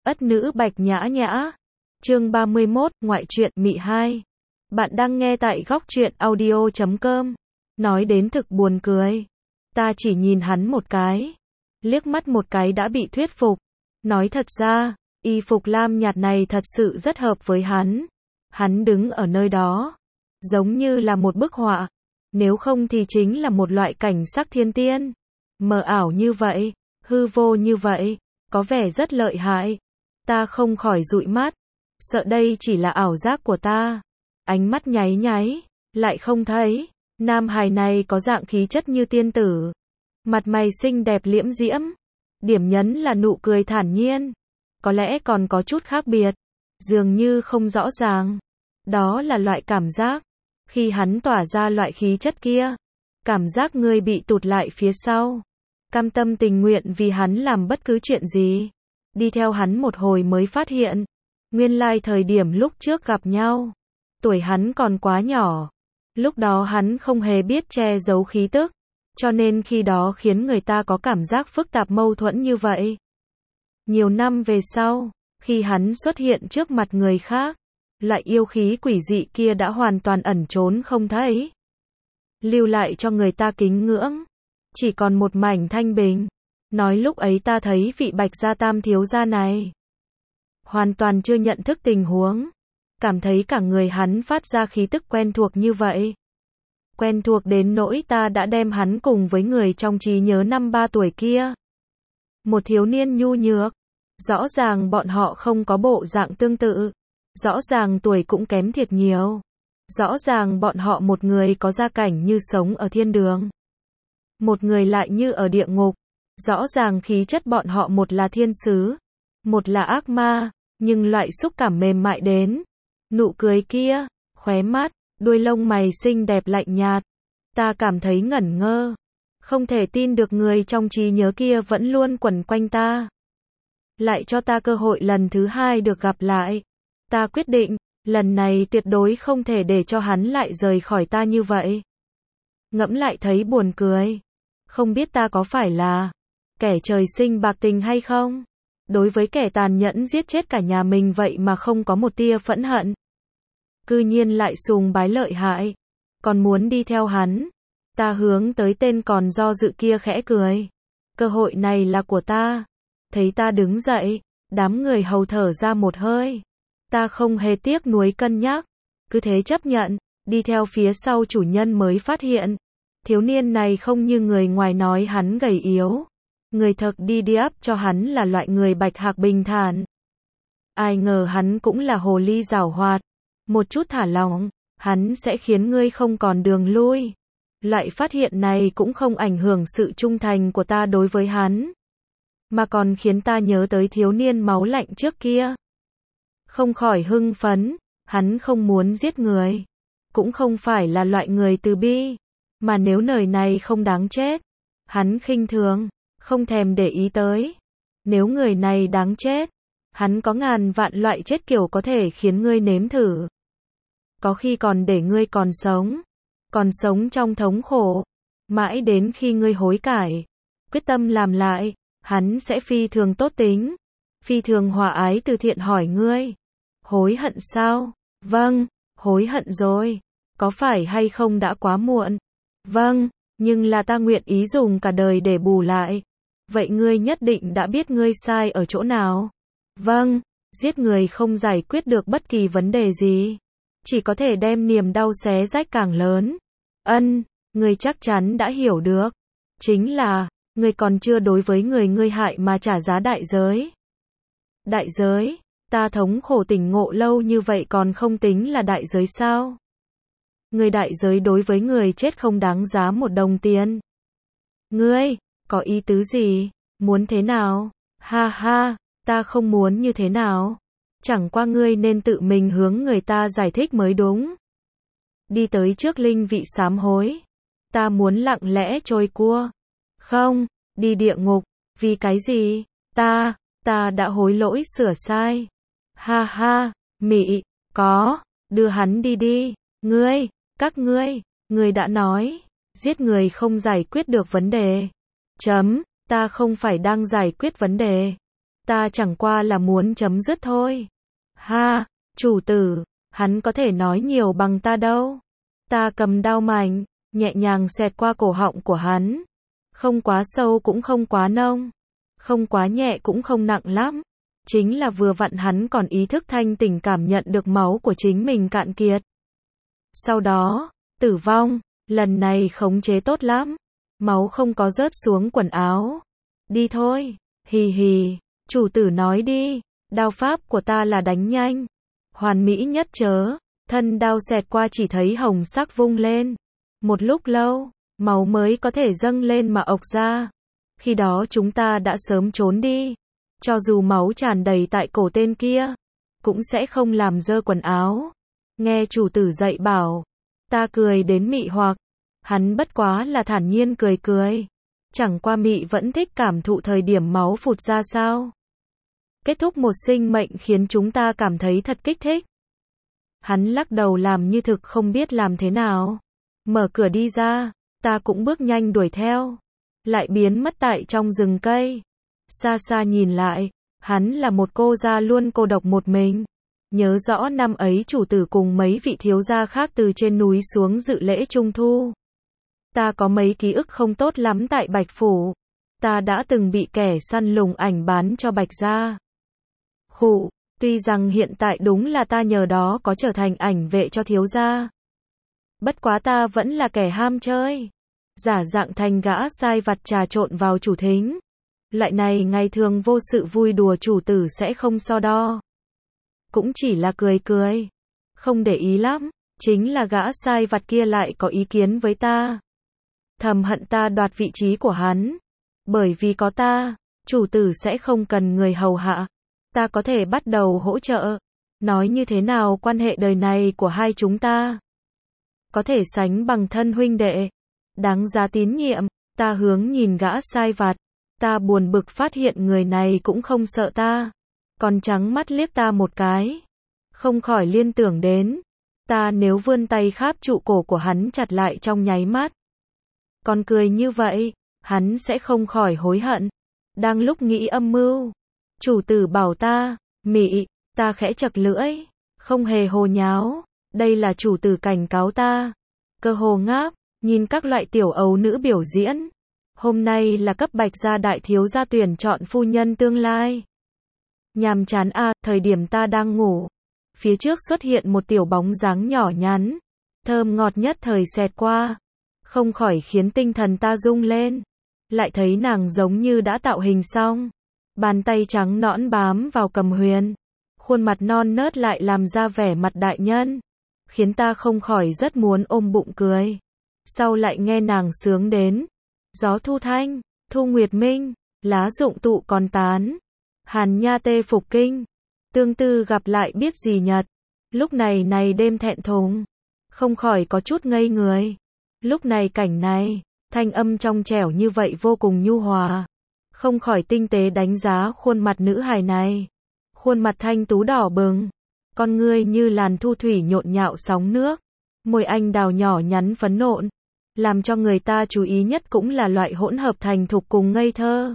Ất nữ Bạch Nhã Nhã. Chương 31, ngoại truyện Mị 2. Bạn đang nghe tại góc truyện audio.com. Nói đến thực buồn cười. Ta chỉ nhìn hắn một cái. Liếc mắt một cái đã bị thuyết phục. Nói thật ra, y phục lam nhạt này thật sự rất hợp với hắn. Hắn đứng ở nơi đó, giống như là một bức họa. Nếu không thì chính là một loại cảnh sắc thiên tiên. Mờ ảo như vậy, hư vô như vậy, có vẻ rất lợi hại. Ta không khỏi dụi mắt, sợ đây chỉ là ảo giác của ta. Ánh mắt nháy nháy, lại không thấy. Nam hài này có dạng khí chất như tiên tử. Mặt mày xinh đẹp liễm diễm. Điểm nhấn là nụ cười thản nhiên. Có lẽ còn có chút khác biệt. Dường như không rõ ràng. Đó là loại cảm giác. Khi hắn tỏa ra loại khí chất kia. Cảm giác người bị tụt lại phía sau. Cam tâm tình nguyện vì hắn làm bất cứ chuyện gì. Đi theo hắn một hồi mới phát hiện. Nguyên lai thời điểm lúc trước gặp nhau. Tuổi hắn còn quá nhỏ. Lúc đó hắn không hề biết che giấu khí tức. Cho nên khi đó khiến người ta có cảm giác phức tạp mâu thuẫn như vậy. Nhiều năm về sau, khi hắn xuất hiện trước mặt người khác, loại yêu khí quỷ dị kia đã hoàn toàn ẩn trốn không thấy. Lưu lại cho người ta kính ngưỡng. Chỉ còn một mảnh thanh bình. Nói lúc ấy ta thấy vị Bạch gia tam thiếu gia này. Hoàn toàn chưa nhận thức tình huống. Cảm thấy cả người hắn phát ra khí tức quen thuộc như vậy. Quen thuộc đến nỗi ta đã đem hắn cùng với người trong trí nhớ năm 3 tuổi kia. Một thiếu niên nhu nhược. Rõ ràng bọn họ không có bộ dạng tương tự. Rõ ràng tuổi cũng kém thiệt nhiều. Rõ ràng bọn họ một người có gia cảnh như sống ở thiên đường. Một người lại như ở địa ngục. Rõ ràng khí chất bọn họ một là thiên sứ. Một là ác ma. Nhưng loại xúc cảm mềm mại đến. Nụ cười kia, khóe mắt, đuôi lông mày xinh đẹp lạnh nhạt. Ta cảm thấy ngẩn ngơ. Không thể tin được người trong trí nhớ kia vẫn luôn quẩn quanh ta. Lại cho ta cơ hội lần thứ 2 được gặp lại. Ta quyết định, lần này tuyệt đối không thể để cho hắn lại rời khỏi ta như vậy. Ngẫm lại thấy buồn cười. Không biết ta có phải là kẻ trời sinh bạc tình hay không? Đối với kẻ tàn nhẫn giết chết cả nhà mình vậy mà không có một tia phẫn hận. Cư nhiên lại sùng bái lợi hại. Còn muốn đi theo hắn. Ta hướng tới tên còn do dự kia khẽ cười. Cơ hội này là của ta. Thấy ta đứng dậy, đám người hầu thở ra một hơi. Ta không hề tiếc nuối cân nhắc. Cứ thế chấp nhận, đi theo phía sau chủ nhân mới phát hiện. Thiếu niên này không như người ngoài nói hắn gầy yếu. Người thực đi áp cho hắn là loại người bạch hạc bình thản. Ai ngờ hắn cũng là hồ ly giảo hoạt. Một chút thả lỏng, hắn sẽ khiến ngươi không còn đường lui. Loại phát hiện này cũng không ảnh hưởng sự trung thành của ta đối với hắn. Mà còn khiến ta nhớ tới thiếu niên máu lạnh trước kia. Không khỏi hưng phấn, hắn không muốn giết người. Cũng không phải là loại người từ bi. Mà nếu đời này không đáng chết, hắn khinh thường. Không thèm để ý tới. Nếu người này đáng chết, hắn có ngàn vạn loại chết kiểu có thể khiến ngươi nếm thử. Có khi còn để ngươi còn sống trong thống khổ. Mãi đến khi ngươi hối cải, quyết tâm làm lại, hắn sẽ phi thường tốt tính. Phi thường hòa ái từ thiện hỏi ngươi. Hối hận sao? Vâng, hối hận rồi. Có phải hay không đã quá muộn? Vâng, nhưng là ta nguyện ý dùng cả đời để bù lại. Vậy ngươi nhất định đã biết ngươi sai ở chỗ nào? Vâng, giết người không giải quyết được bất kỳ vấn đề gì. Chỉ có thể đem niềm đau xé rách càng lớn. Ngươi chắc chắn đã hiểu được. Chính là, ngươi còn chưa đối với người ngươi hại mà trả giá đại giới. Đại giới? Ta thống khổ tỉnh ngộ lâu như vậy còn không tính là đại giới sao? Người đại giới đối với người chết không đáng giá một đồng tiền. Ngươi, có ý tứ gì? Muốn thế nào? Ha ha, ta không muốn như thế nào. Chẳng qua ngươi nên tự mình hướng người ta giải thích mới đúng. Đi tới trước linh vị sám hối. Ta muốn lặng lẽ trôi cua. Không, đi địa ngục. Vì cái gì? Ta đã hối lỗi sửa sai. Ha ha, Mị, có, đưa hắn đi đi. Các ngươi đã nói, giết người không giải quyết được vấn đề. Ta không phải đang giải quyết vấn đề. Ta chẳng qua là muốn chấm dứt thôi. Ha, chủ tử, hắn có thể nói nhiều bằng ta đâu. Ta cầm đao mạnh, nhẹ nhàng xẹt qua cổ họng của hắn. Không quá sâu cũng không quá nông. Không quá nhẹ cũng không nặng lắm. Chính là vừa vặn hắn còn ý thức thanh tỉnh cảm nhận được máu của chính mình cạn kiệt. Sau đó, tử vong, lần này khống chế tốt lắm. Máu không có rớt xuống quần áo. Đi thôi, hì hì, chủ tử nói đi, đao pháp của ta là đánh nhanh. Hoàn mỹ nhất chớ, thân đao xẹt qua chỉ thấy hồng sắc vung lên. Một lúc lâu, máu mới có thể dâng lên mà ộc ra. Khi đó chúng ta đã sớm trốn đi. Cho dù máu tràn đầy tại cổ tên kia, cũng sẽ không làm dơ quần áo. Nghe chủ tử dạy bảo, ta cười đến mị hoặc. Hắn bất quá là thản nhiên cười cười. Chẳng qua mị vẫn thích cảm thụ thời điểm máu phụt ra sao. Kết thúc một sinh mệnh khiến chúng ta cảm thấy thật kích thích. Hắn lắc đầu làm như thực không biết làm thế nào. Mở cửa đi ra, ta cũng bước nhanh đuổi theo. Lại biến mất tại trong rừng cây. Xa xa nhìn lại, hắn là một cô gia luôn cô độc một mình. Nhớ rõ năm ấy chủ tử cùng mấy vị thiếu gia khác từ trên núi xuống dự lễ trung thu. Ta có mấy ký ức không tốt lắm tại Bạch Phủ. Ta đã từng bị kẻ săn lùng ảnh bán cho Bạch gia. Khụ, tuy rằng hiện tại đúng là ta nhờ đó có trở thành ảnh vệ cho thiếu gia. Bất quá ta vẫn là kẻ ham chơi. Giả dạng thành gã sai vặt trà trộn vào chủ thính. Loại này ngày thường vô sự vui đùa chủ tử sẽ không so đo. Cũng chỉ là cười cười. Không để ý lắm. Chính là gã sai vặt kia lại có ý kiến với ta. Thầm hận ta đoạt vị trí của hắn. Bởi vì có ta, chủ tử sẽ không cần người hầu hạ. Ta có thể bắt đầu hỗ trợ. Nói như thế nào quan hệ đời này của hai chúng ta có thể sánh bằng thân huynh đệ. Đáng giá tín nhiệm. Ta hướng nhìn gã sai vặt. Ta buồn bực phát hiện người này cũng không sợ ta. Còn trắng mắt liếc ta một cái. Không khỏi liên tưởng đến. Ta nếu vươn tay kháp trụ cổ của hắn chặt lại trong nháy mắt. Còn cười như vậy, hắn sẽ không khỏi hối hận. Đang lúc nghĩ âm mưu, chủ tử bảo ta, mị, ta khẽ chật lưỡi, không hề hồ nháo. Đây là chủ tử cảnh cáo ta. Cơ hồ ngáp, nhìn các loại tiểu ấu nữ biểu diễn. Hôm nay là cấp Bạch gia đại thiếu gia tuyển chọn phu nhân tương lai. Nhàm chán à, thời điểm ta đang ngủ. Phía trước xuất hiện một tiểu bóng dáng nhỏ nhắn. Thơm ngọt nhất thời xẹt qua. Không khỏi khiến tinh thần ta rung lên. Lại thấy nàng giống như đã tạo hình xong. Bàn tay trắng nõn bám vào cầm huyền. Khuôn mặt non nớt lại làm ra vẻ mặt đại nhân. Khiến ta không khỏi rất muốn ôm bụng cười. Sau lại nghe nàng sướng đến. Gió thu thanh, thu nguyệt minh, lá rụng tụ còn tán. Hàn nha tê phục kinh. Tương tư gặp lại biết gì nhật. Lúc này đêm thẹn thùng. Không khỏi có chút ngây người. Lúc này cảnh này, thanh âm trong trẻo như vậy vô cùng nhu hòa. Không khỏi tinh tế đánh giá khuôn mặt nữ hài này. Khuôn mặt thanh tú đỏ bừng. Con ngươi như làn thu thủy nhộn nhạo sóng nước. Môi anh đào nhỏ nhắn phấn nộn. Làm cho người ta chú ý nhất cũng là loại hỗn hợp thành thục cùng ngây thơ.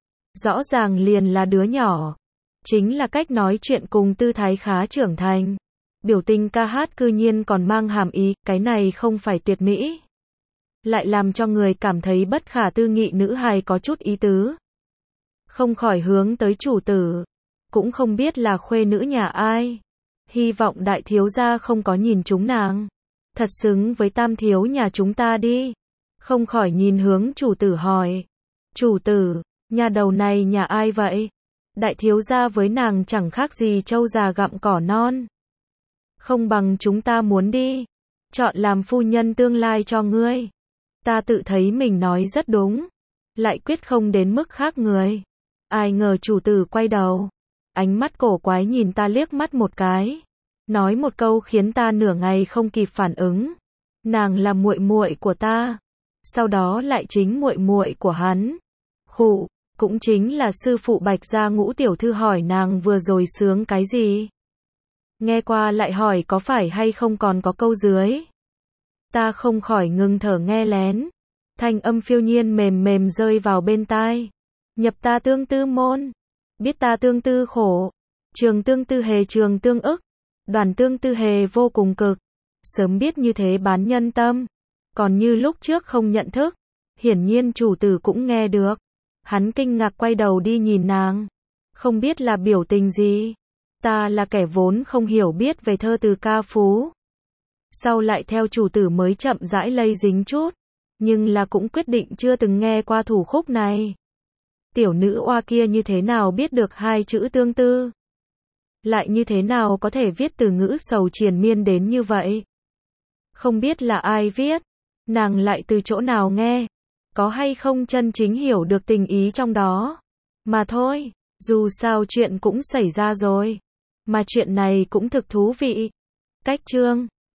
Rõ ràng liền là đứa nhỏ. Chính là cách nói chuyện cùng tư thái khá trưởng thành. Biểu tình ca hát cư nhiên còn mang hàm ý, cái này không phải tuyệt mỹ. Lại làm cho người cảm thấy bất khả tư nghị nữ hài có chút ý tứ. Không khỏi hướng tới chủ tử. Cũng không biết là khuê nữ nhà ai. Hy vọng đại thiếu gia không có nhìn chúng nàng. Thật xứng với tam thiếu nhà chúng ta đi. Không khỏi nhìn hướng chủ tử hỏi. Chủ tử, nhà đầu này nhà ai vậy? Đại thiếu gia với nàng chẳng khác gì trâu già gặm cỏ non. Không bằng chúng ta muốn đi. Chọn làm phu nhân tương lai cho ngươi. Ta tự thấy mình nói rất đúng. Lại quyết không đến mức khác người. Ai ngờ chủ tử quay đầu. Ánh mắt cổ quái nhìn ta liếc mắt một cái. Nói một câu khiến ta nửa ngày không kịp phản ứng. Nàng là muội muội của ta. Sau đó lại chính muội muội của hắn. Khụ, cũng chính là sư phụ Bạch gia Ngũ tiểu thư hỏi nàng vừa rồi sướng cái gì. Nghe qua lại hỏi có phải hay không còn có câu dưới. Ta không khỏi ngừng thở nghe lén. Thanh âm phiêu nhiên mềm mềm rơi vào bên tai. Nhập ta tương tư môn. biết ta tương tư khổ. Trường tương tư hề trường tương ức. Đoàn tương tư hề vô cùng cực. Sớm biết như thế bán nhân tâm. Còn như lúc trước không nhận thức. Hiển nhiên chủ tử cũng nghe được. Hắn kinh ngạc quay đầu đi nhìn nàng. Không biết là biểu tình gì. Ta là kẻ vốn không hiểu biết về thơ từ ca phú. Sau lại theo chủ tử mới chậm rãi lây dính chút. Nhưng là cũng quyết định chưa từng nghe qua thủ khúc này. Tiểu nữ oa kia như thế nào biết được hai chữ tương tư? Lại như thế nào có thể viết từ ngữ sầu triền miên đến như vậy? Không biết là ai viết, nàng lại từ chỗ nào nghe, có hay không chân chính hiểu được tình ý trong đó. Mà thôi, dù sao chuyện cũng xảy ra rồi, mà chuyện này cũng thực thú vị. Cách chương